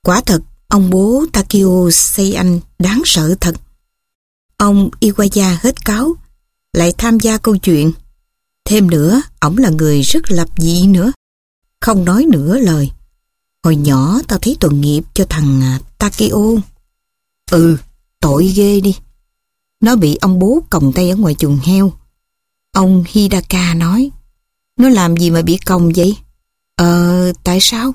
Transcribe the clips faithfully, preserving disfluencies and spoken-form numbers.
Quả thật, ông bố Takeo Seian đáng sợ thật. Ông Iwaya hết cáo, lại tham gia câu chuyện. Thêm nữa, ổng là người rất lập dị nữa. Không nói nửa lời. Hồi nhỏ tao thấy tội nghiệp cho thằng Takeo. Ừ, tội ghê đi. Nó bị ông bố còng tay ở ngoài chuồng heo. Ông Hidaka nói, nó làm gì mà bị còng vậy? Ờ, tại sao?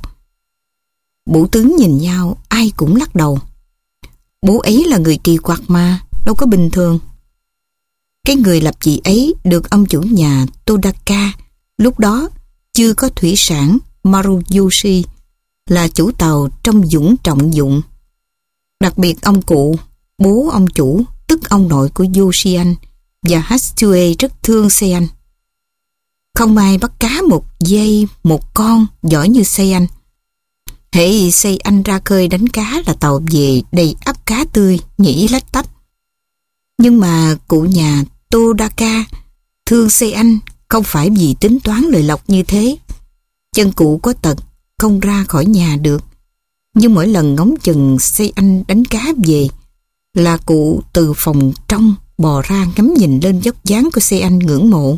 Bộ tướng nhìn nhau, ai cũng lắc đầu. Bố ấy là người kỳ quặc mà, đâu có bình thường. Cái người lập dị ấy được ông chủ nhà Todaka, lúc đó chưa có thủy sản, Maruyoshi, là chủ tàu trong dũng trọng dụng. Đặc biệt ông cụ, bố ông chủ, tức ông nội của Yoshian và Hatsue rất thương Seian. Không ai bắt cá một giây, một con giỏi như Seian. Hễ Seian ra khơi đánh cá là tàu về đầy ắp cá tươi, nhỉ lách tách. Nhưng mà cụ nhà Todaka thương Seian không phải vì tính toán lời lộc như thế. Chân cụ có tật, không ra khỏi nhà được. Nhưng mỗi lần ngóng chừng Seian đánh cá về là cụ từ phòng trong bò ra ngắm nhìn lên dốc dáng của Seian ngưỡng mộ.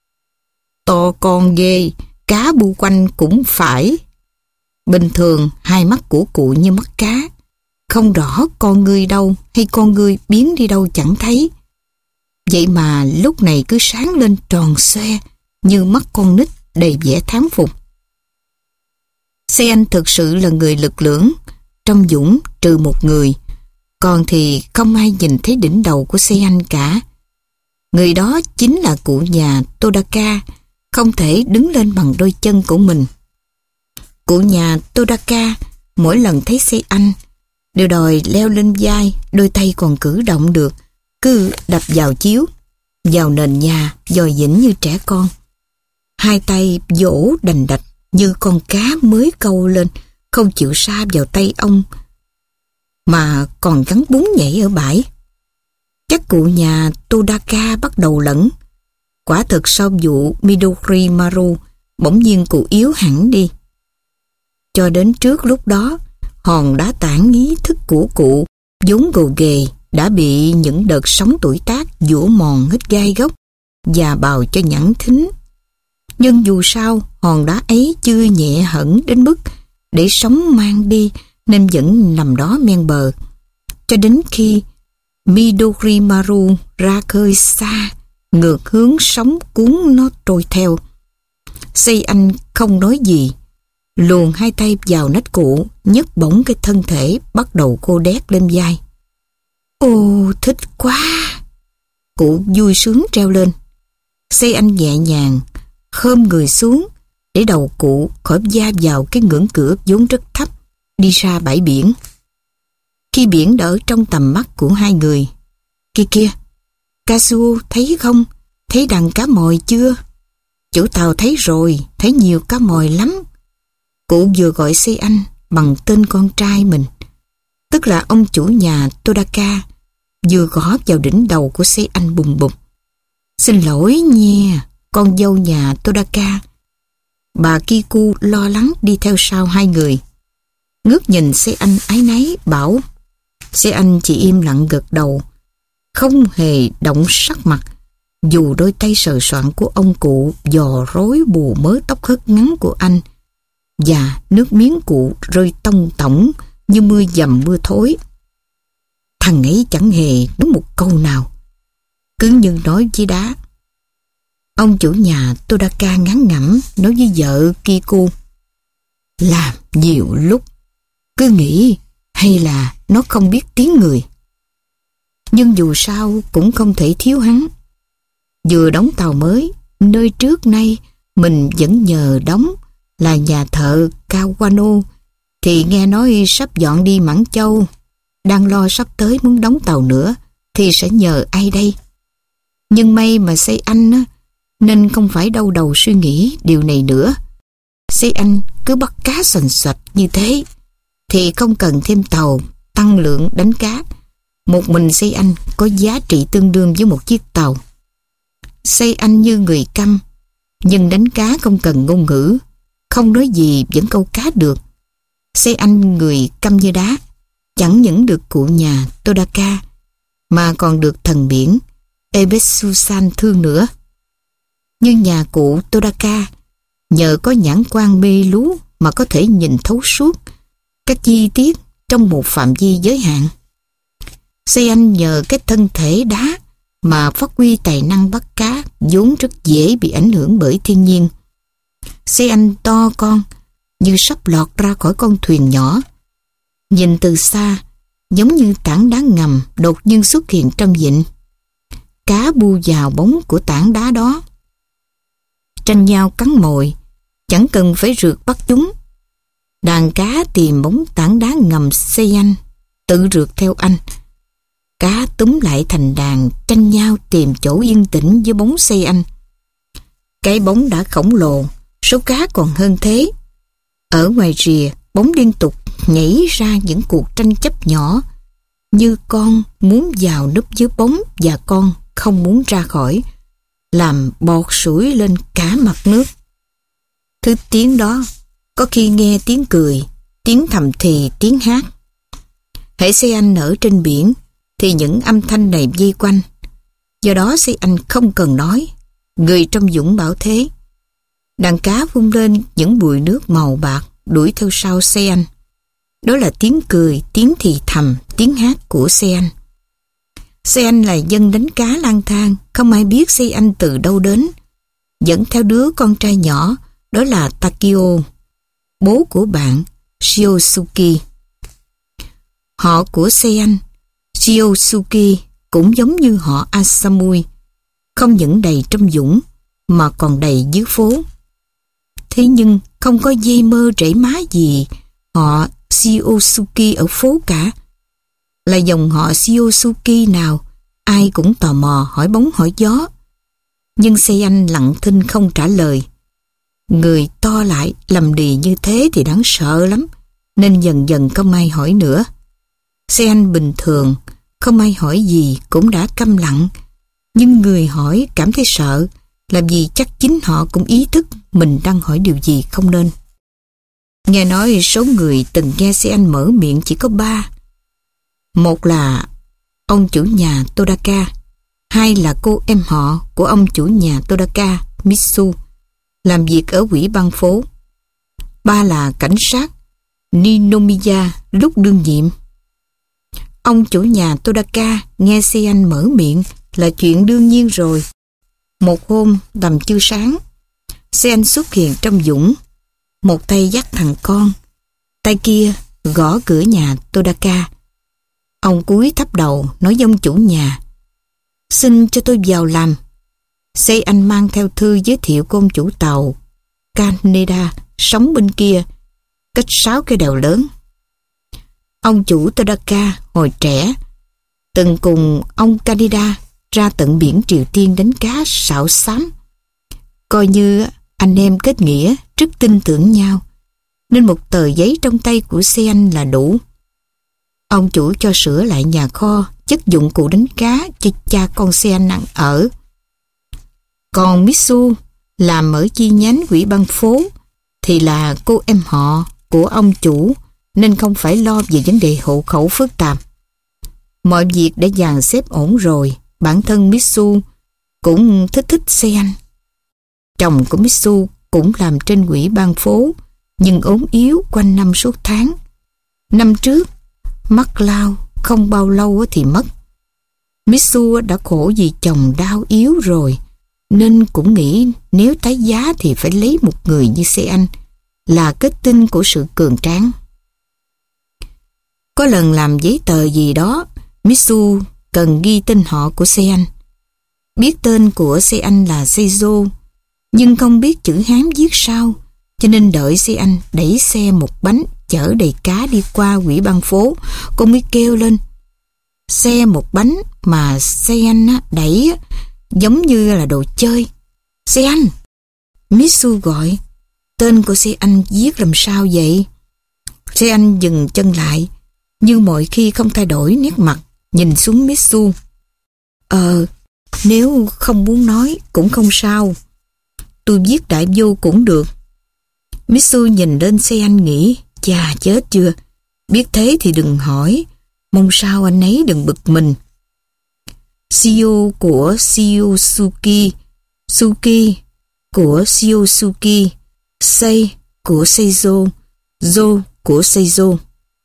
To con ghê, cá bu quanh cũng phải. Bình thường hai mắt của cụ như mắt cá, không rõ con ngươi đâu hay con ngươi biến đi đâu chẳng thấy. Vậy mà lúc này cứ sáng lên tròn xoe như mắt con nít đầy vẻ thán phục. Seian thực sự là người lực lưỡng, trong dũng trừ một người, còn thì không ai nhìn thấy đỉnh đầu của Seian cả. Người đó chính là cụ nhà Todaka, không thể đứng lên bằng đôi chân của mình. Cụ nhà Todaka mỗi lần thấy Seian đều đòi leo lên vai, đôi tay còn cử động được, cứ đập vào chiếu, vào nền nhà, dòi dĩnh như trẻ con. Hai tay vỗ đành đạch như con cá mới câu lên, không chịu sa vào tay ông, mà còn gắn bún nhảy ở bãi. Chắc cụ nhà Todaka bắt đầu lẫn. Quả thực sau vụ Midori Maru, bỗng nhiên cụ yếu hẳn đi. Cho đến trước lúc đó, hòn đá tảng ý thức của cụ, vốn gồ ghề, đã bị những đợt sóng tuổi tác dũa mòn hết gai gốc và bào cho nhẵn thính. Nhưng dù sao, hòn đá ấy chưa nhẹ hẳn đến mức để sóng mang đi, nên vẫn nằm đó men bờ. Cho đến khi Midori Maru ra khơi xa, ngược hướng sóng cuốn nó trôi theo. Seian không nói gì, luồn hai tay vào nách cụ, nhấc bổng cái thân thể bắt đầu cô đét lên vai. Ô, thích quá! Cụ vui sướng treo lên. Seian nhẹ nhàng khom người xuống để đầu cụ khỏi va vào cái ngưỡng cửa vốn rất thấp, đi ra bãi biển. Khi biển đã ở trong tầm mắt của hai người. Kia kia, Kazuo thấy không? Thấy đàn cá mòi chưa? Chủ tàu thấy rồi, thấy nhiều cá mòi lắm. Cụ vừa gọi Seian bằng tên con trai mình, tức là ông chủ nhà Todaka, vừa gõ vào đỉnh đầu của Seian bùng bùng. Xin lỗi nha, con dâu nhà Todaka. Bà Kiku lo lắng đi theo sau hai người. Ngước nhìn Seian áy náy bảo. Seian chỉ im lặng gật đầu, không hề động sắc mặt, dù đôi tay sờ soạng của ông cụ dò rối bù mớ tóc hớt ngắn của anh, và nước miếng cụ rơi tông tổng như mưa dầm mưa thối. Thằng ấy chẳng hề nói một câu nào, cứ như nói với đá. Ông chủ nhà Todaka ngán ngẩm nói với vợ Kiku. Làm nhiều lúc cứ nghĩ hay là nó không biết tiếng người. Nhưng dù sao cũng không thể thiếu hắn. Vừa đóng tàu mới, nơi trước nay mình vẫn nhờ đóng là nhà thợ Kawano, thì nghe nói sắp dọn đi Mãn Châu, đang lo sắp tới muốn đóng tàu nữa, thì sẽ nhờ ai đây? Nhưng may mà Seian á, nên không phải đau đầu suy nghĩ điều này nữa. Seian cứ bắt cá xoành xoạch như thế, thì không cần thêm tàu tăng lượng đánh cá. Một mình Seian có giá trị tương đương với một chiếc tàu. Seian như người câm, nhưng đánh cá không cần ngôn ngữ, không nói gì vẫn câu cá được. Xe anh người câm như đá, chẳng những được cụ nhà Todaka mà còn được thần biển Ebesusan thương nữa. Nhưng nhà cụ Todaka nhờ có nhãn quan mê lú mà có thể nhìn thấu suốt các chi tiết trong một phạm vi giới hạn. Xe anh nhờ cái thân thể đá mà phát huy tài năng bắt cá vốn rất dễ bị ảnh hưởng bởi thiên nhiên. Xe anh to con như sắp lọt ra khỏi con thuyền nhỏ. Nhìn từ xa giống như tảng đá ngầm đột nhiên xuất hiện trong vịnh. Cá bu vào bóng của tảng đá đó, tranh nhau cắn mồi, chẳng cần phải rượt bắt chúng. Đàn cá tìm bóng tảng đá ngầm xe anh, tự rượt theo anh. Cá túm lại thành đàn tranh nhau tìm chỗ yên tĩnh với bóng xe anh. Cái bóng đã khổng lồ, số cá còn hơn thế. Ở ngoài rìa, bóng liên tục nhảy ra những cuộc tranh chấp nhỏ, như con muốn vào núp dưới bóng và con không muốn ra khỏi, làm bọt sủi lên cả mặt nước. Thứ tiếng đó, có khi nghe tiếng cười, tiếng thầm thì, tiếng hát. Hễ xe anh ở trên biển, thì những âm thanh này vây quanh. Do đó xe anh không cần nói, người trong dũng bảo thế. Đàn cá vung lên những bụi nước màu bạc đuổi theo sau xe anh. Đó là tiếng cười, tiếng thì thầm, tiếng hát của xe anh. Xe anh là dân đánh cá lang thang, không ai biết xe anh từ đâu đến. Dẫn theo đứa con trai nhỏ, đó là Takio, bố của bạn Shiosuke. Họ của xe anh, Shiosuke, cũng giống như họ Asamui, không những đầy trong dũng mà còn đầy dưới phố. Thế nhưng không có dây mơ rễ má gì họ Shiosuke ở phố cả. Là dòng họ Shiosuke nào, ai cũng tò mò hỏi bóng hỏi gió. Nhưng xe anh lặng thinh không trả lời. Người to lại lầm lì như thế thì đáng sợ lắm, nên dần dần không ai hỏi nữa. Xe anh bình thường, không ai hỏi gì cũng đã câm lặng. Nhưng người hỏi cảm thấy sợ, là vì chắc chính họ cũng ý thức mình đang hỏi điều gì không nên. Nghe nói số người từng nghe xe anh mở miệng chỉ có ba. Một là ông chủ nhà Todaka, hai là cô em họ của ông chủ nhà Todaka, Mitsu, làm việc ở ủy ban phố. Ba là cảnh sát Ninomiya lúc đương nhiệm. Ông chủ nhà Todaka nghe xe anh mở miệng là chuyện đương nhiên rồi. Một hôm tầm trưa sáng, xe anh xuất hiện trong dũng, một tay dắt thằng con, tay kia gõ cửa nhà Todaka. Ông cúi thấp đầu nói với ông chủ nhà: "Xin cho tôi vào làm." Xe anh mang theo thư giới thiệu của ông chủ tàu Kaneda sống bên kia, cách sáu cây đèo lớn. Ông chủ Todaka hồi trẻ từng cùng ông Kaneda ra tận biển Triều Tiên đánh cá sảo xám. Coi như anh em kết nghĩa, rất tin tưởng nhau, nên một tờ giấy trong tay của xe anh là đủ. Ông chủ cho sửa lại nhà kho, chất dụng cụ đánh cá cho cha con xe anh ăn ở. Còn Mitsu làm ở chi nhánh ủy ban phố thì là cô em họ của ông chủ, nên không phải lo về vấn đề hộ khẩu phức tạp. Mọi việc đã dàn xếp ổn rồi. Bản thân Mitsu cũng thích thích xe anh. Chồng của Mitsu cũng làm trên ủy ban phố, nhưng ốm yếu quanh năm suốt tháng. Năm trước, mắc lao, không bao lâu thì mất. Mitsu đã khổ vì chồng đau yếu rồi, nên cũng nghĩ nếu tái giá thì phải lấy một người như xe anh, là kết tinh của sự cường tráng. Có lần làm giấy tờ gì đó, Mitsu cần ghi tên họ của xe anh. Biết tên của xe anh là Seizo, nhưng không biết chữ Hán viết sao, cho nên đợi xe anh đẩy xe một bánh chở đầy cá đi qua ủy ban phố, cô mới kêu lên. Xe một bánh mà xe anh đẩy giống như là đồ chơi. Xe anh! Mitsu gọi. Tên của xe anh viết làm sao vậy? Xe anh dừng chân lại, như mọi khi không thay đổi nét mặt, nhìn xuống Mitsu. Ờ, nếu không muốn nói cũng không sao. Tôi viết đại vô cũng được. Mitsu nhìn lên xe anh nghĩ, chà, chết chưa. Biết thế thì đừng hỏi. Mong sao anh ấy đừng bực mình. Shio của Shiosuki, Suki của Shiosuki, Sei của Seizo, Zo của Seizo.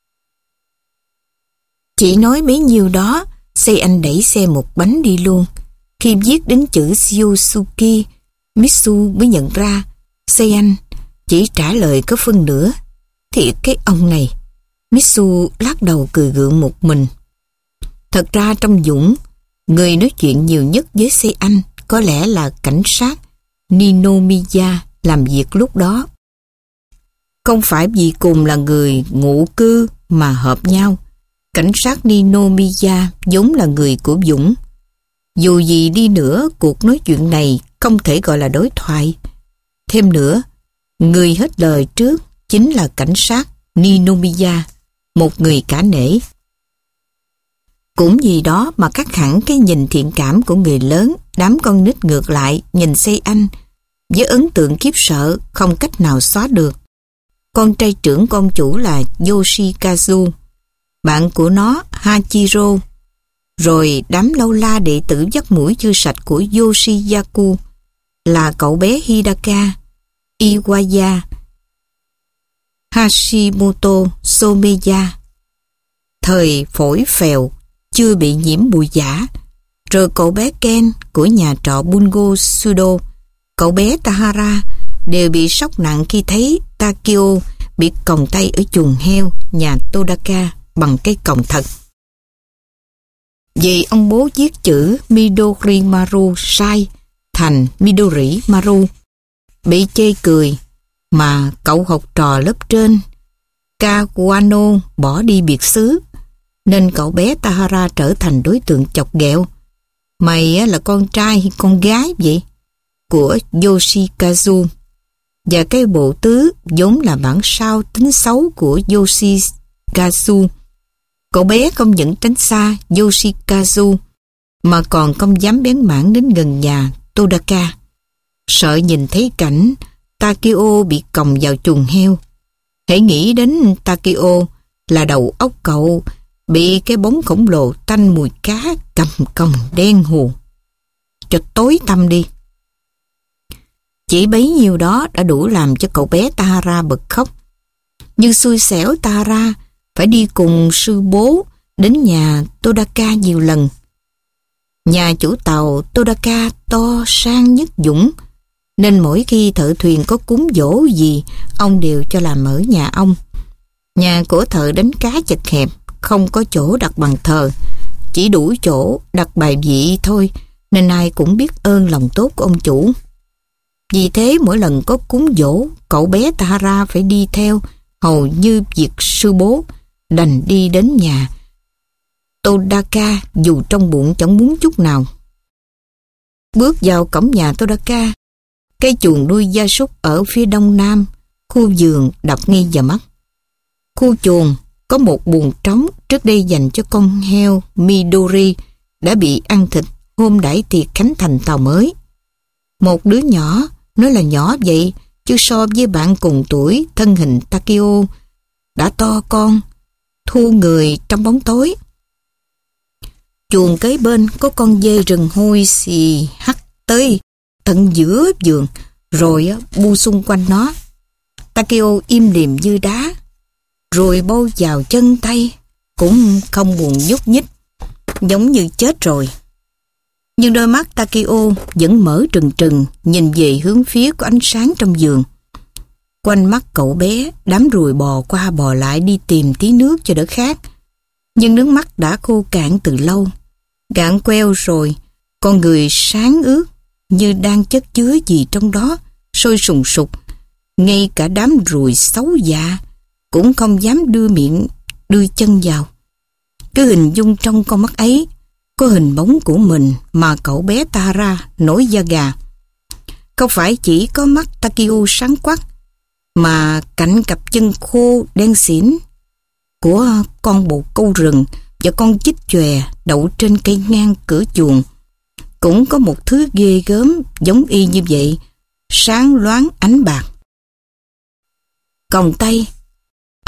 Chỉ nói bấy nhiêu đó, Sei Anh đẩy xe một bánh đi luôn. Khi viết đến chữ Shiosuki, Mitsu mới nhận ra Sei Anh chỉ trả lời có phân nửa. Thì cái ông này. Mitsu lắc đầu cười gượng một mình. Thật ra trong Dũng, người nói chuyện nhiều nhất với Sei Anh có lẽ là cảnh sát Ninomiya làm việc lúc đó. Không phải vì cùng là người ngụ cư mà hợp nhau. Cảnh sát Ninomiya vốn là người của Dũng. Dù gì đi nữa, cuộc nói chuyện này không thể gọi là đối thoại. Thêm nữa, người hết lời trước chính là cảnh sát Ninomiya, một người cả nể. Cũng vì đó mà khác hẳn cái nhìn thiện cảm của người lớn, đám con nít ngược lại nhìn Sei Anh với ấn tượng khiếp sợ không cách nào xóa được. Con trai trưởng của ông chủ là Yoshikazu, bạn của nó Hachiro, rồi đám lâu la đệ tử dắt mũi chưa sạch của Yoshiyaku là cậu bé Hidaka, Iwaya, Hashimoto Someya. Thời phổi phèo, chưa bị nhiễm bụi giả. Rồi cậu bé Ken của nhà trọ Bungo Sudo, cậu bé Tahara đều bị sốc nặng khi thấy Takio bị còng tay ở chuồng heo nhà Todaka bằng cây còng thật. Vì ông bố viết chữ Midori Maru sai thành Midori Maru, bị chê cười, mà cậu học trò lớp trên Kawano bỏ đi biệt xứ, nên cậu bé Tahara trở thành đối tượng chọc ghẹo. Mày là con trai hay con gái vậy? Của Yoshikazu. Và cái bộ tứ vốn là bản sao tính xấu của Yoshikazu. Cậu bé không những tránh xa Yoshikazu mà còn không dám bén mảng đến gần nhà Todaka, sợ nhìn thấy cảnh Takio bị còng vào chuồng heo. Hãy nghĩ đến Takio là đầu óc cậu bị cái bóng khổng lồ tanh mùi cá cầm còng đen hù. Cho tối tăm đi. Chỉ bấy nhiêu đó đã đủ làm cho cậu bé Tahara bật khóc. Nhưng xui xẻo Tahara phải đi cùng sư bố đến nhà Todaka nhiều lần. Nhà chủ tàu Todaka to sang nhất Dũng, nên mỗi khi thợ thuyền có cúng dỗ gì, ông đều cho làm ở nhà ông. Nhà của thợ đánh cá chật hẹp, không có chỗ đặt bàn thờ, chỉ đủ chỗ đặt bài vị thôi, nên ai cũng biết ơn lòng tốt của ông chủ. Vì thế mỗi lần có cúng dỗ, cậu bé Tahara phải đi theo, hầu như việc sư bố, đành đi đến nhà Todaka dù trong bụng chẳng muốn chút nào. Bước vào cổng nhà Todaka, cây chuồng nuôi gia súc ở phía đông nam, khu vườn đập ngay vào mắt. Khu chuồng có một buồng trống trước đây dành cho con heo Midori đã bị ăn thịt hôm đãi tiệc khánh thành tàu mới. Một đứa nhỏ, nói là nhỏ vậy, chứ so với bạn cùng tuổi thân hình Takio đã to con, thu người trong bóng tối. Chuồng kế bên có con dê rừng hôi xì hắt tới tận giữa vườn, rồi bu xung quanh nó. Takio im lìm như đá, rồi bâu vào chân tay, cũng không buồn nhúc nhích, giống như chết rồi. Nhưng đôi mắt Takio vẫn mở trừng trừng, nhìn về hướng phía có ánh sáng trong vườn. Quanh mắt cậu bé, đám ruồi bò qua bò lại đi tìm tí nước cho đỡ khát. Nhưng nước mắt đã khô cạn từ lâu, cạn queo rồi, con người sáng ướt như đang chất chứa gì trong đó, sôi sùng sục. Ngay cả đám ruồi xấu dạ cũng không dám đưa miệng, đưa chân vào. Cứ hình dung trong con mắt ấy có hình bóng của mình mà cậu bé Tahara nổi da gà. Không phải chỉ có mắt Takio sáng quắc, mà cạnh cặp chân khô đen xỉn của con bồ câu rừng và con chích chòe đậu trên cây ngang cửa chuồng cũng có một thứ ghê gớm giống y như vậy, sáng loáng ánh bạc. Còng tay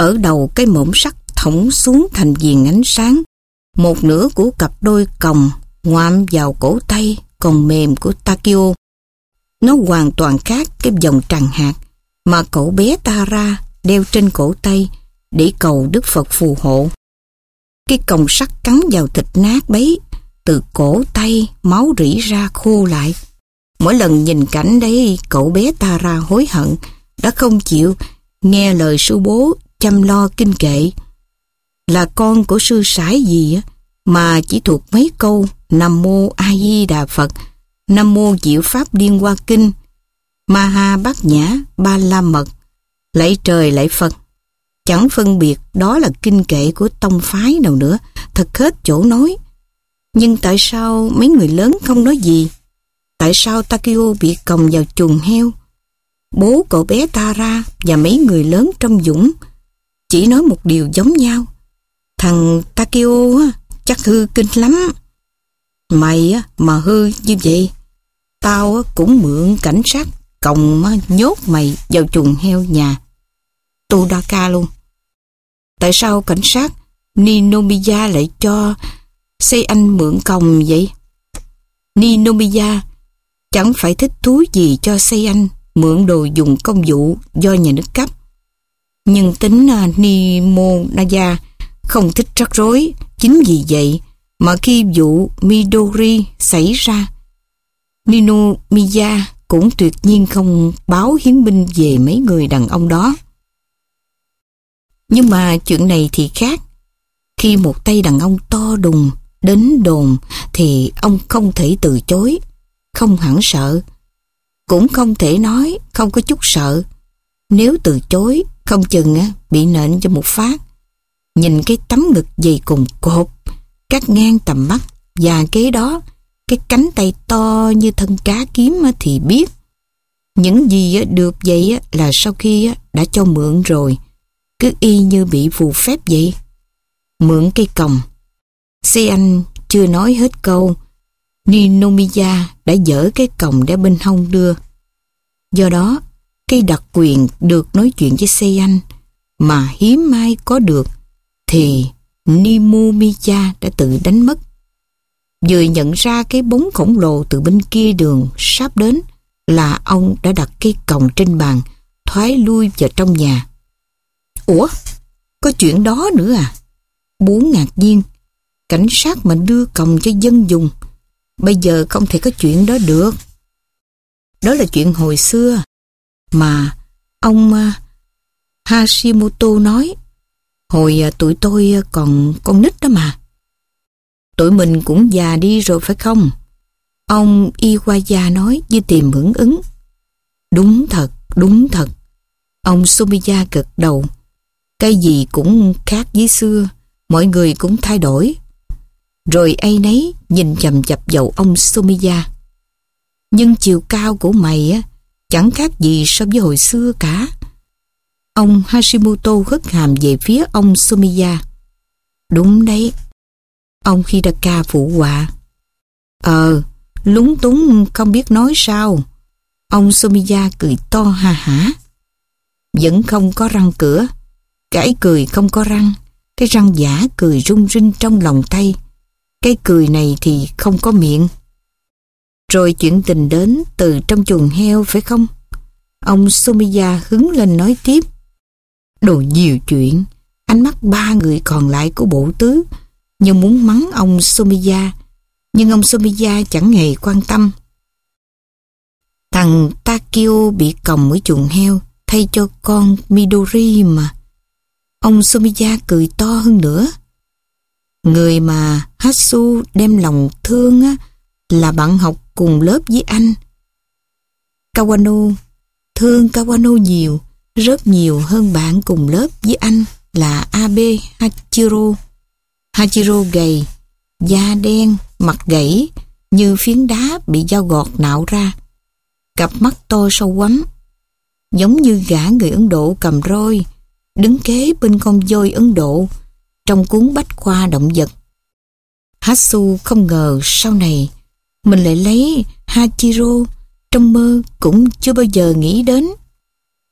Ở đầu cái mỏm sắt thõng xuống thành viền ánh sáng. Một nửa của cặp đôi còng ngoạm vào cổ tay còn mềm của Takeo. Nó hoàn toàn khác cái vòng tràng hạt mà cậu bé Tara đeo trên cổ tay để cầu Đức Phật phù hộ. Cái còng sắt cắn vào thịt nát bấy, từ cổ tay máu rỉ ra khô lại. Mỗi lần nhìn cảnh đấy, cậu bé Tara hối hận đã không chịu nghe lời sư bố chăm lo kinh kệ. Là con của sư sãi gì á, mà chỉ thuộc mấy câu Nam Mô A Di Đà Phật, Nam Mô Diệu Pháp Liên Hoa Kinh, Ma Ha Bát Nhã Ba La Mật, lạy trời lạy Phật. Chẳng phân biệt đó là kinh kệ của tông phái nào nữa, thật hết chỗ nói. Nhưng tại sao mấy người lớn không nói gì? Tại sao Takeo bị còng vào chuồng heo? Bố cậu bé Tara và mấy người lớn trong dũng chỉ nói một điều giống nhau. Thằng Takeo á, chắc hư kinh lắm. Mày á, mà hư như vậy, tao á, cũng mượn cảnh sát còng á, nhốt mày vào chuồng heo nhà Todaka luôn. Tại sao cảnh sát Ninomiya lại cho Seian mượn còng vậy? Ninomiya chẳng phải thích thú gì cho Seian mượn đồ dùng công vụ do nhà nước cấp. Nhưng tính uh, Nimonaya không thích rắc rối. Chính vì vậy mà khi vụ Midori xảy ra, Ninomiya cũng tuyệt nhiên không báo hiến binh về mấy người đàn ông đó. Nhưng mà chuyện này thì khác. Khi một tay đàn ông to đùng đến đồn thì ông không thể từ chối, không hẳn sợ, cũng không thể nói không có chút sợ. Nếu từ chối, không chừng á, bị nện cho một phát. Nhìn cái tấm ngực dày cùng cột, cắt ngang tầm mắt, và kế đó, cái cánh tay to như thân cá kiếm á, thì biết. Những gì á, được vậy á, là sau khi á, đã cho mượn rồi, cứ y như bị phù phép vậy. Mượn cây còng. Seian chưa nói hết câu, Ninomiya đã dỡ cái còng để bên hông đưa. Do đó, cái đặc quyền được nói chuyện với Seian mà hiếm ai có được thì Ninomiya đã tự đánh mất. Vừa nhận ra cái bóng khổng lồ từ bên kia đường sắp đến là ông đã đặt cái còng trên bàn, thoái lui vào trong nhà. Ủa, có chuyện đó nữa à? Bố ngạc nhiên. Cảnh sát mà đưa còng cho dân dùng, bây giờ không thể có chuyện đó được. Đó là chuyện hồi xưa mà ông uh, Hashimoto nói. Hồi uh, tụi tôi uh, còn con nít đó mà. Tụi mình cũng già đi rồi phải không? Ông Iwaya nói như tìm hưởng ứng. Đúng thật, đúng thật. Ông Sumiya gật đầu. Cái gì cũng khác với xưa, mọi người cũng thay đổi. Rồi ai nấy nhìn chằm chằm vào ông Sumiya. Nhưng chiều cao của mày á chẳng khác gì so với hồi xưa cả. Ông Hashimoto hất hàm về phía ông Sumiya. Đúng đấy. Ông Hidaka phụ họa. Ờ, lúng túng không biết nói sao. Ông Sumiya cười to ha hả. Vẫn không có răng cửa. Cái cười không có răng. Cái răng giả cười rung rinh trong lòng tay. Cái cười này thì không có miệng. Rồi chuyện tình đến từ trong chuồng heo phải không? Ông Sumiya hứng lên nói tiếp. Đồ nhiều chuyện. Ánh mắt ba người còn lại của bộ tứ như muốn mắng ông Sumiya, nhưng ông Sumiya chẳng hề quan tâm. Thằng Takeo bị còng ở chuồng heo thay cho con Midori mà. Ông Sumiya cười to hơn nữa. Người mà Hatsu đem lòng thương á, là bạn học cùng lớp với anh. Kawano thương Kawano nhiều, rất nhiều hơn bạn cùng lớp với anh là Abe Hachiro. Hachiro gầy, da đen, mặt gãy như phiến đá bị dao gọt nạo ra. Cặp mắt to sâu quắm, giống như gã người Ấn Độ cầm roi, đứng kế bên con voi Ấn Độ trong cuốn bách khoa động vật. Hatsu không ngờ sau này mình lại lấy Hachiro, trong mơ cũng chưa bao giờ nghĩ đến.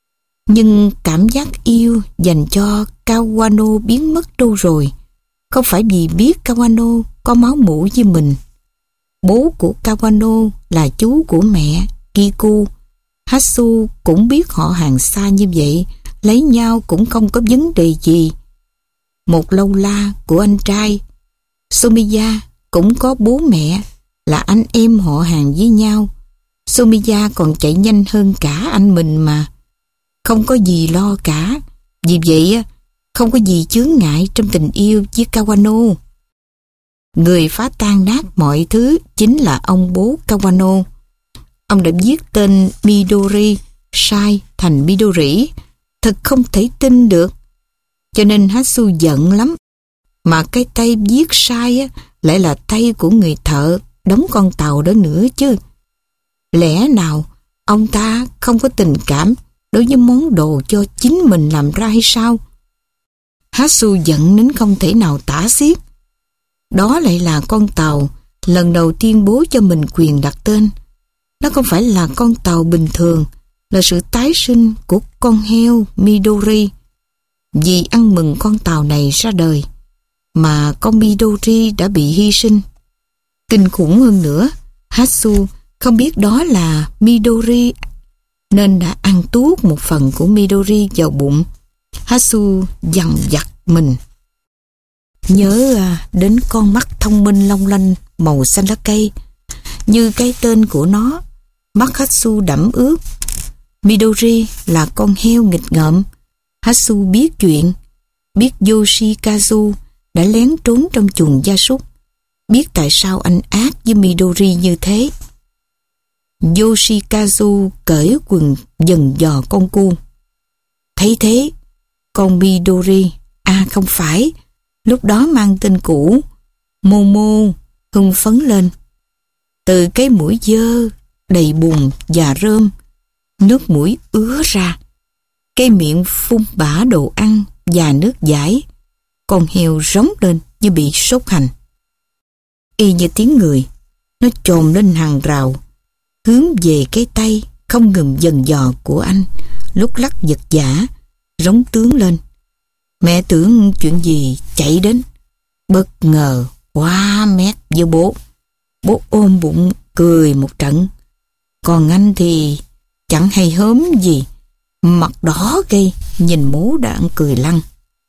Nhưng cảm giác yêu dành cho Kawano biến mất đâu rồi. Không phải vì biết Kawano có máu mủ như mình. Bố của Kawano là chú của mẹ, Kiku. Hatsu cũng biết họ hàng xa như vậy, lấy nhau cũng không có vấn đề gì. Một lâu la của anh trai, Sumiya, cũng có bố mẹ, là anh em họ hàng với nhau. Sumiya còn chạy nhanh hơn cả anh mình mà. Không có gì lo cả. Vì vậy, không có gì chướng ngại trong tình yêu với Kawano. Người phá tan nát mọi thứ chính là ông bố Kawano. Ông đã viết tên Midori sai thành Midori. Thật không thể tin được. Cho nên Hatsu giận lắm. Mà cái tay viết sai á, lại là tay của người thợ đóng con tàu đó nữa chứ. Lẽ nào ông ta không có tình cảm đối với món đồ cho chính mình làm ra hay sao? Hatsu giận đến không thể nào tả xiết. Đó lại là con tàu lần đầu tiên bố cho mình quyền đặt tên. Nó không phải là con tàu bình thường, là sự tái sinh của con heo Midori. Vì ăn mừng con tàu này ra đời, mà con Midori đã bị hy sinh. Kinh khủng hơn nữa, Hatsu không biết đó là Midori nên đã ăn tuốt một phần của Midori vào bụng. Hatsu dằn vặt mình. Nhớ à, đến con mắt thông minh long lanh màu xanh lá cây. Như cái tên của nó, mắt Hatsu đẫm ướt. Midori là con heo nghịch ngợm. Hatsu biết chuyện, biết Yoshikazu đã lén trốn trong chuồng gia súc, biết tại sao anh ác với Midori như thế. Yoshikazu cởi quần dần dò con cu. Thấy thế, con Midori, à không phải, lúc đó mang tên cũ, Momo, hưng phấn lên. Từ cái mũi dơ, đầy bùn và rơm, nước mũi ứa ra. Cái miệng phun bã đồ ăn và nước dãi. Con heo rống lên như bị sốt hành. Y như tiếng người, nó chồm lên hàng rào, hướng về cái tay không ngừng dần dò của anh, lúc lắc giật giả, rống tướng lên. Mẹ tưởng chuyện gì chạy đến, bất ngờ quá mét với bố. Bố ôm bụng cười một trận. Còn anh thì chẳng hay hớm gì, mặt đỏ gây, nhìn bố đang cười lăn.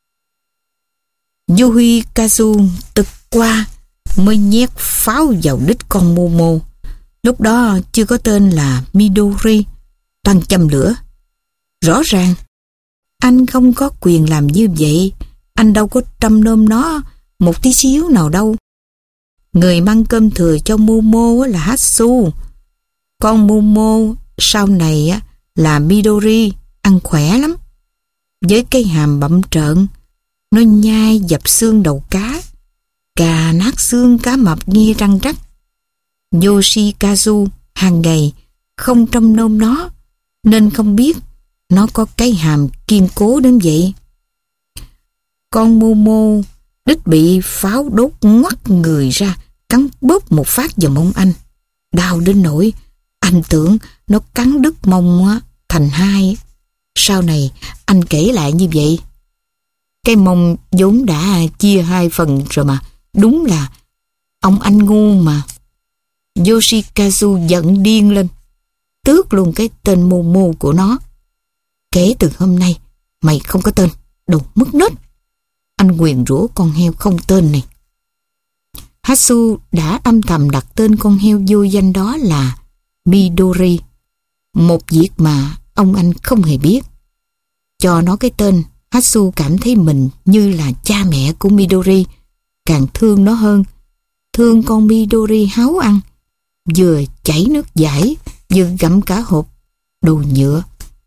Yoshikazu tực qua mới nhét pháo vào đít con Momo. Lúc đó chưa có tên là Midori, toàn châm lửa. Rõ ràng anh không có quyền làm như vậy. Anh đâu có trâm nom nó một tí xíu nào đâu. Người mang cơm thừa cho Momo là Hatsu. Con Momo sau này là Midori, ăn khỏe lắm. Với cái hàm bặm trợn, nó nhai dập xương đầu cá, cà nát xương cá mập nghe răng rắc. Yoshikazu hàng ngày không trông nom nó, nên không biết nó có cái hàm kiên cố đến vậy. Con Momo đích bị pháo đốt ngoắt người ra, cắn bóp một phát vào mông anh. Đau đến nỗi anh tưởng nó cắn đứt mông á, thành hai. Sau này anh kể lại như vậy. Cái mông vốn đã chia hai phần rồi mà. Đúng là ông anh ngu mà. Yoshikazu giận điên lên, tước luôn cái tên Momo của nó. Kể từ hôm nay mày không có tên, đồ mất nết. Anh nguyền rủa con heo không tên này. Hatsu đã âm thầm đặt tên con heo vô danh đó là Midori, một việc mà ông anh không hề biết. Cho nó cái tên, Hatsu cảm thấy mình như là cha mẹ của Midori, càng thương nó hơn. Thương con Midori háo ăn, vừa chảy nước dãi, vừa gặm cả hộp đồ nhựa.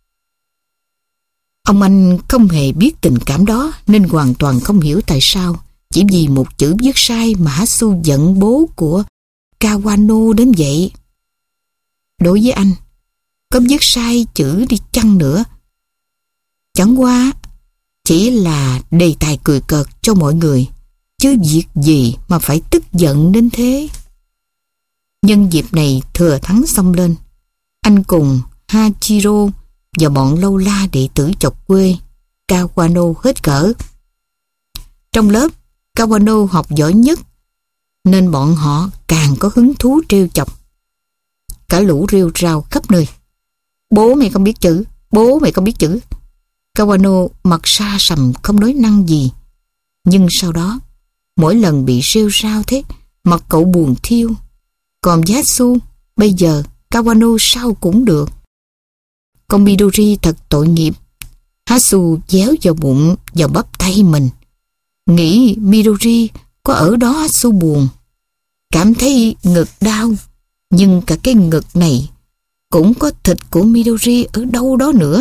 Ông anh không hề biết tình cảm đó, nên hoàn toàn không hiểu tại sao chỉ vì một chữ viết sai mà Hatsu giận bố của Kawano đến vậy. Đối với anh, có viết sai chữ đi chăng nữa, chẳng qua chỉ là đề tài cười cợt cho mọi người, chứ việc gì mà phải tức giận đến thế. Nhân dịp này thừa thắng xông lên, anh cùng Hachiro và bọn lâu la đệ tử chọc quê Kawano hết cỡ. Trong lớp, Kawano học giỏi nhất, nên bọn họ càng có hứng thú trêu chọc. Cả lũ rêu rao khắp nơi. Bố mày không biết chữ, bố mày không biết chữ. Kawano mặt sa sầm không nói năng gì. Nhưng sau đó, mỗi lần bị rêu rao thế, mặt cậu buồn thiêu. Còn Yasu, bây giờ Kawano sao cũng được. Con Midori thật tội nghiệp. Hatsu déo vào bụng, vào bắp tay mình. Nghĩ Midori có ở đó Hatsu buồn. Cảm thấy ngực đau. Nhưng cả cái ngực này cũng có thịt của Midori ở đâu đó nữa.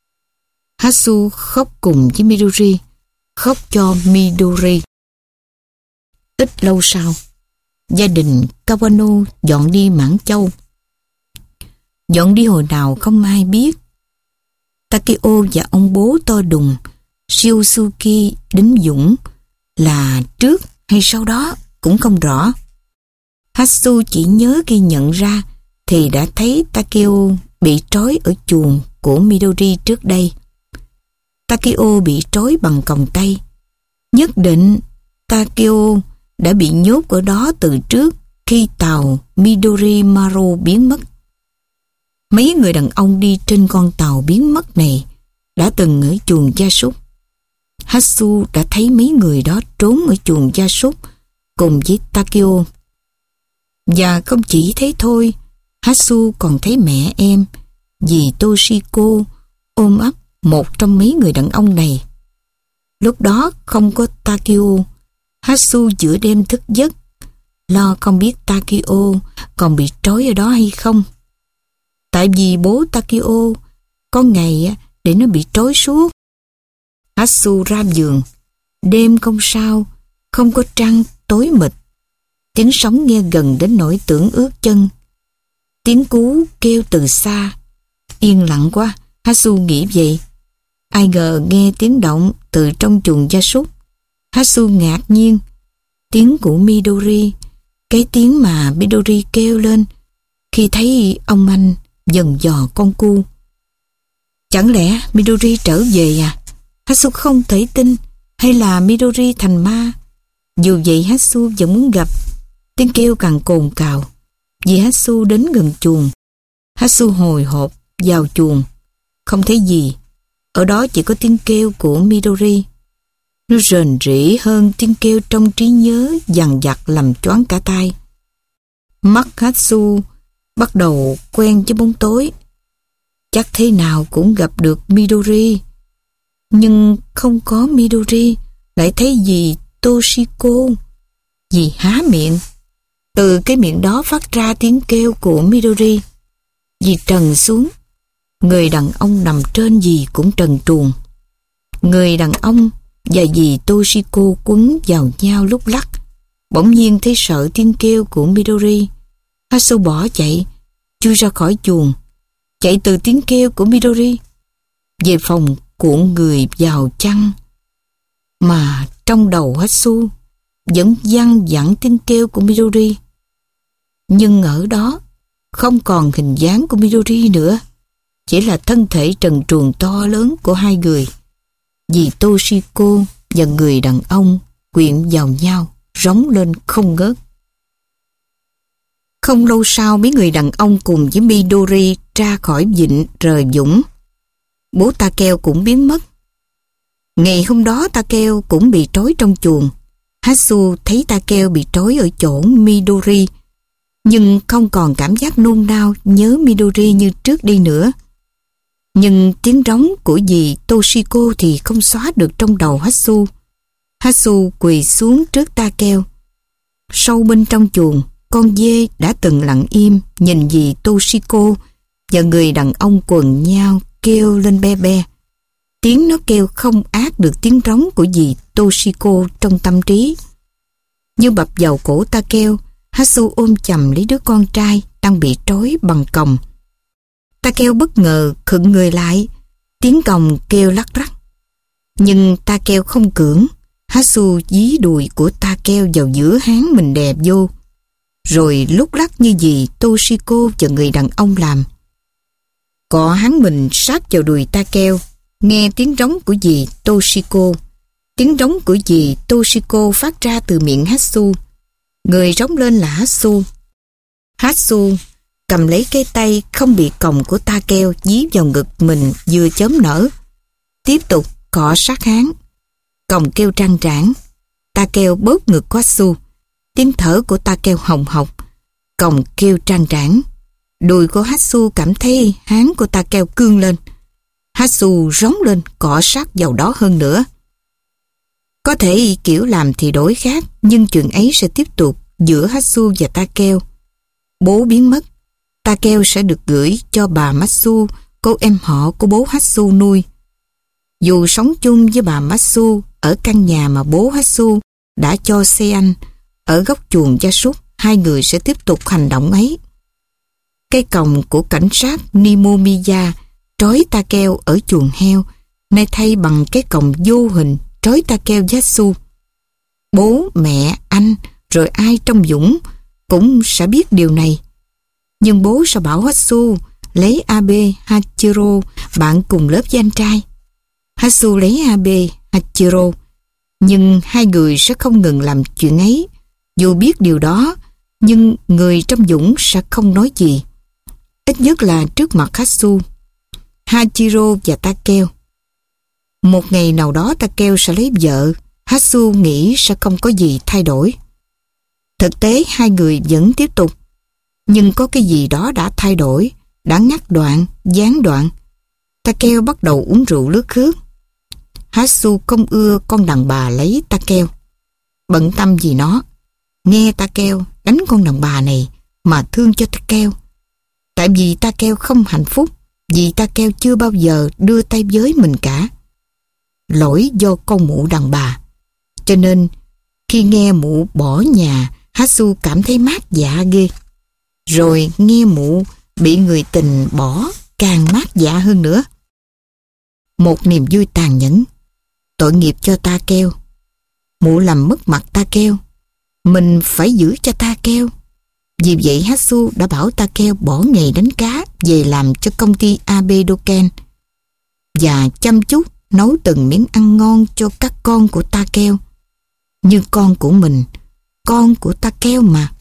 Hatsu khóc cùng với Midori, khóc cho Midori. Ít lâu sau, gia đình Kawano dọn đi Mãn Châu. Dọn đi hồi nào không ai biết. Takeo và ông bố to đùng Shiosuke Đính Dũng là trước hay sau đó cũng không rõ. Hatsu chỉ nhớ khi nhận ra thì đã thấy Takeo bị trói ở chuồng của Midori trước đây. Takeo bị trói bằng còng tay. Nhất định Takeo đã bị nhốt ở đó từ trước khi tàu Midori Maru biến mất. Mấy người đàn ông đi trên con tàu biến mất này đã từng ở chuồng gia súc. Hatsu đã thấy mấy người đó trốn ở chuồng gia súc cùng với Takeo. Và không chỉ thế thôi, Hatsu còn thấy mẹ em, dì Toshiko, ôm ấp một trong mấy người đàn ông này. Lúc đó không có Takeo, Hatsu giữa đêm thức giấc, lo không biết Takeo còn bị trói ở đó hay không. Tại vì bố Takeo có ngày để nó bị trói suốt. Hatsu ra giường, đêm không sao, không có trăng, tối mịt. Tiếng sóng nghe gần đến nỗi tưởng ướt chân. Tiếng cú kêu từ xa. Yên lặng quá, Hatsu nghĩ vậy. Ai ngờ nghe tiếng động từ trong chuồng gia súc. Hatsu ngạc nhiên. Tiếng của Midori, cái tiếng mà Midori kêu lên khi thấy ông anh dần dò con cu. Chẳng lẽ Midori trở về à? Hatsu không thể tin. Hay là Midori thành ma? Dù vậy Hatsu vẫn muốn gặp. Tiếng kêu càng cồn cào. Vì Hatsu đến gần chuồng. Hatsu hồi hộp vào chuồng. Không thấy gì. Ở đó chỉ có tiếng kêu của Midori. Nó rền rĩ hơn tiếng kêu trong trí nhớ dằn vặt làm choáng cả tai. Mắt Hatsu bắt đầu quen với bóng tối. Chắc thế nào cũng gặp được Midori. Nhưng không có Midori, lại thấy dì Toshiko. Dì há miệng. Từ cái miệng đó phát ra tiếng kêu của Midori. Dì trần xuống. Người đàn ông nằm trên dì cũng trần truồng. Người đàn ông và dì Toshiko quấn vào nhau lúc lắc. Bỗng nhiên thấy sợ tiếng kêu của Midori. Hatsu bỏ chạy, chui ra khỏi chuồng, chạy từ tiếng kêu của Midori. Về phòng cuộn người vào chăn. Mà trong đầu Hatsu vẫn văng vẳng tiếng kêu của Midori. Nhưng ở đó không còn hình dáng của Midori nữa. Chỉ là thân thể trần truồng to lớn của hai người. Dì Toshiko và người đàn ông quyện vào nhau, rống lên không ngớt. Không lâu sau, mấy người đàn ông cùng với Midori ra khỏi vịnh rời dũng. Bố Takeo cũng biến mất. Ngày hôm đó Takeo cũng bị trói trong chuồng. Hatsu thấy Takeo bị trói ở chỗ Midori, nhưng không còn cảm giác nôn nao nhớ Midori như trước đây nữa. Nhưng tiếng rống của dì Toshiko thì không xóa được trong đầu Hatsu. Hatsu quỳ xuống trước Takeo. Sâu bên trong chuồng, con dê đã từng lặng im nhìn dì Toshiko và người đàn ông quần nhau kêu lên be be. Tiếng nó kêu không át được tiếng rống của dì Toshiko trong tâm trí. Như bập vào cổ Takeo, Hatsu ôm chầm lấy đứa con trai đang bị trói bằng còng. Takeo bất ngờ khựng người lại, tiếng còng kêu lắc rắc. Nhưng Takeo không cưỡng. Hatsu dí đùi của Takeo vào giữa háng mình đè vô, rồi lúc lắc như dì Toshiko và người đàn ông làm. Cọ hắn mình sát vào đùi Takeo, nghe tiếng rống của dì Toshiko. Tiếng rống của dì Toshiko phát ra từ miệng Hatsu. Người rống lên là Hatsu. Hatsu cầm lấy cái tay không bị còng của Takeo dí vào ngực mình vừa chớm nở. Tiếp tục cọ sát hắn. Còng kêu trăng trảng. Takeo bóp ngực của Hatsu. Tiếng thở của Takeo hồng hộc. Còng kêu trăng trảng. Đùi của Hatsu cảm thấy háng của Takeo cương lên. Hatsu rống lên cọ sát vào đó hơn nữa. Có thể kiểu làm thì đổi khác, nhưng chuyện ấy sẽ tiếp tục giữa Hatsu và Takeo. Bố biến mất, Takeo sẽ được gửi cho bà Matsu, cô em họ của bố Hatsu nuôi. Dù sống chung với bà Matsu ở căn nhà mà bố Hatsu đã cho Sean ở góc chuồng gia súc, hai người sẽ tiếp tục hành động ấy. Cây còng của cảnh sát Nimomiya trói Takeo ở chuồng heo, nay thay bằng cái còng vô hình trói Takeo Yatsu. Bố, mẹ, anh, rồi ai trong Dũng cũng sẽ biết điều này. Nhưng bố sẽ bảo Hatsu lấy Abe Hachiro, bạn cùng lớp với anh trai. Hatsu lấy Abe Hachiro, nhưng hai người sẽ không ngừng làm chuyện ấy. Dù biết điều đó, nhưng người trong Dũng sẽ không nói gì. Ít nhất là trước mặt Hatsu, Hachiro và Takeo. Một ngày nào đó Takeo sẽ lấy vợ, Hatsu nghĩ sẽ không có gì thay đổi. Thực tế hai người vẫn tiếp tục, nhưng có cái gì đó đã thay đổi, đã ngắt đoạn, gián đoạn. Takeo bắt đầu uống rượu lướt khước. Hatsu không ưa con đàn bà lấy Takeo. Bận tâm vì nó, nghe Takeo đánh con đàn bà này mà thương cho Takeo. Tại vì Takeo không hạnh phúc, vì Takeo chưa bao giờ đưa tay với mình cả. Lỗi do con mụ đàn bà. Cho nên khi nghe mụ bỏ nhà, Hatsu cảm thấy mát dạ ghê. Rồi nghe mụ bị người tình bỏ càng mát dạ hơn nữa. Một niềm vui tàn nhẫn. Tội nghiệp cho Takeo. Mụ làm mất mặt Takeo. Mình phải giữ cho Takeo. Vì vậy Hatsu đã bảo Takeo bỏ nghề đánh cá về làm cho công ty Abe Doken và chăm chút nấu từng miếng ăn ngon cho các con của Takeo. Như con của mình, con của Takeo mà.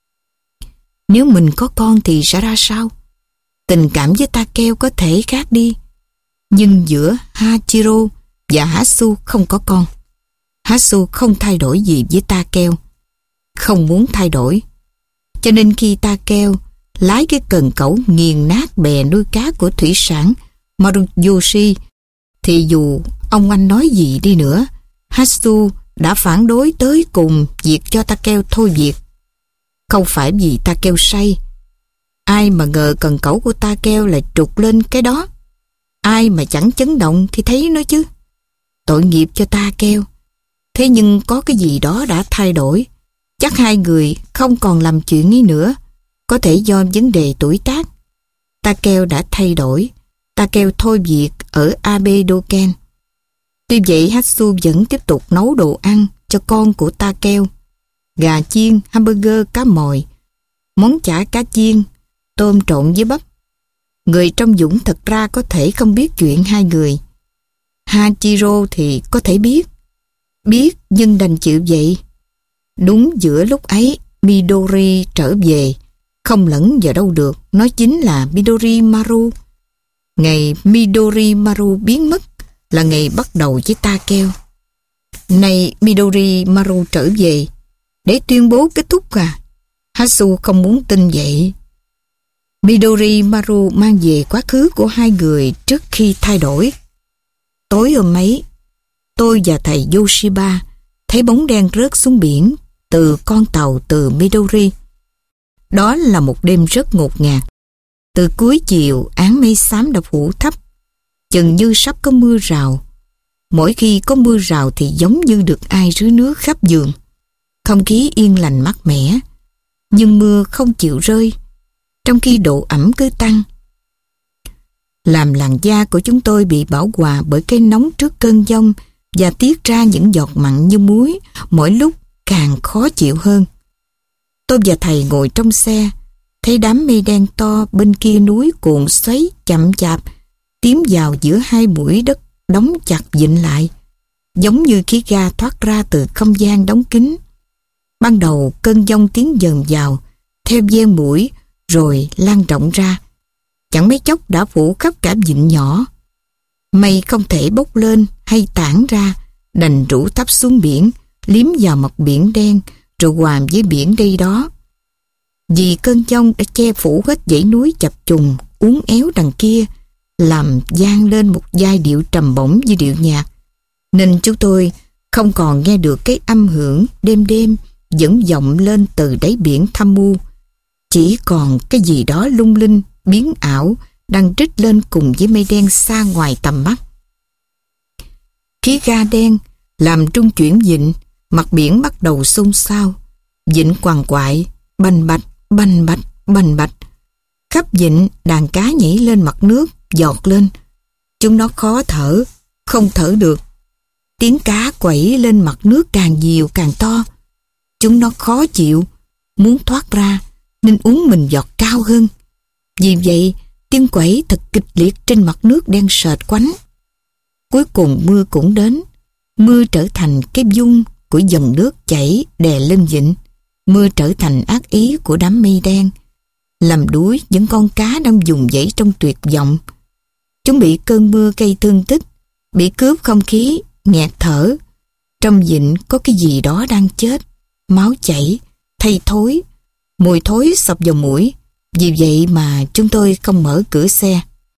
Nếu mình có con thì sẽ ra sao? Tình cảm với Takeo có thể khác đi. Nhưng giữa Hachiro và Hatsu không có con. Hatsu không thay đổi gì với Takeo. Không muốn thay đổi. Cho nên khi Takeo lái cái cần cẩu nghiền nát bè nuôi cá của thủy sản Maruyoshi, thì dù ông anh nói gì đi nữa, Hatsu đã phản đối tới cùng việc cho Takeo thôi việc. Không phải vì Takeo say. Ai mà ngờ cần cẩu của Takeo lại trục lên cái đó. Ai mà chẳng chấn động khi thấy nó chứ. Tội nghiệp cho Takeo. Thế nhưng có cái gì đó đã thay đổi. Chắc hai người không còn làm chuyện ấy nữa. Có thể do vấn đề tuổi tác. Takeo đã thay đổi. Takeo thôi việc ở Abe Doken. Tuy vậy Hatsu vẫn tiếp tục nấu đồ ăn cho con của Takeo. Gà chiên, hamburger, cá mòi, món chả cá chiên, tôm trộn với bắp. Người trong Dũng thật ra có thể không biết chuyện hai người. Hachiro thì có thể biết. Biết nhưng đành chịu vậy. Đúng giữa lúc ấy Midori trở về. Không lẫn vào đâu được. Nó chính là Midori Maru. Ngày Midori Maru biến mất là ngày bắt đầu với Takeo. Này Midori Maru trở về để tuyên bố kết thúc à? Hatsu không muốn tin vậy. Midori Maru mang về quá khứ của hai người trước khi thay đổi. Tối hôm ấy, tôi và thầy Yoshiba thấy bóng đen rớt xuống biển từ con tàu từ Midori. Đó là một đêm rất ngột ngạt. Từ cuối chiều, áng mây xám đã phủ thấp, chừng như sắp có mưa rào. Mỗi khi có mưa rào thì giống như được ai rưới nước khắp giường. Không khí yên lành mát mẻ, nhưng mưa không chịu rơi, trong khi độ ẩm cứ tăng. Làm làn da của chúng tôi bị bảo hòa bởi cái nóng trước cơn giông và tiết ra những giọt mặn như muối, mỗi lúc càng khó chịu hơn. Tôi và thầy ngồi trong xe, thấy đám mây đen to bên kia núi cuộn xoáy chậm chạp tiến vào giữa hai mũi đất đóng chặt vịn lại, giống như khí ga thoát ra từ không gian đóng kín. Ban đầu cơn giông tiến dần vào theo ven mũi rồi lan rộng ra, chẳng mấy chốc đã phủ khắp cả vịnh nhỏ. Mây không thể bốc lên hay tản ra, đành rủ thấp xuống biển, liếm vào mặt biển đen rồi hòa với biển đây đó. Vì cơn giông đã che phủ hết dãy núi chập trùng uốn éo đằng kia, làm vang lên một giai điệu trầm bổng như điệu nhạc, nên chúng tôi không còn nghe được cái âm hưởng đêm đêm vẫn vọng lên từ đáy biển thâm u. Chỉ còn cái gì đó lung linh, biến ảo đang trích lên cùng với mây đen xa ngoài tầm mắt. Khí ga đen làm trung chuyển vịnh, mặt biển bắt đầu xôn xao. Vịnh quằn quại, bành bạch, bành bạch, bành bạch. Khắp vịnh đàn cá nhảy lên mặt nước, giọt lên. Chúng nó khó thở, không thở được. Tiếng cá quẩy lên mặt nước càng nhiều càng to. Chúng nó khó chịu, muốn thoát ra nên uống mình giọt cao hơn. Vì vậy, tiếng quẩy thật kịch liệt trên mặt nước đen sệt quánh. Cuối cùng mưa cũng đến. Mưa trở thành cái dung của dòng nước chảy đè lên vịnh. Mưa trở thành ác ý của đám mây đen, làm đuối những con cá đang vùng vẫy trong tuyệt vọng. Chúng bị cơn mưa gây thương tích, bị cướp không khí, nghẹt thở. Trong vịnh có cái gì đó đang chết, máu chảy, thây thối, mùi thối xộc vào mũi. Vì vậy mà chúng tôi không mở cửa xe.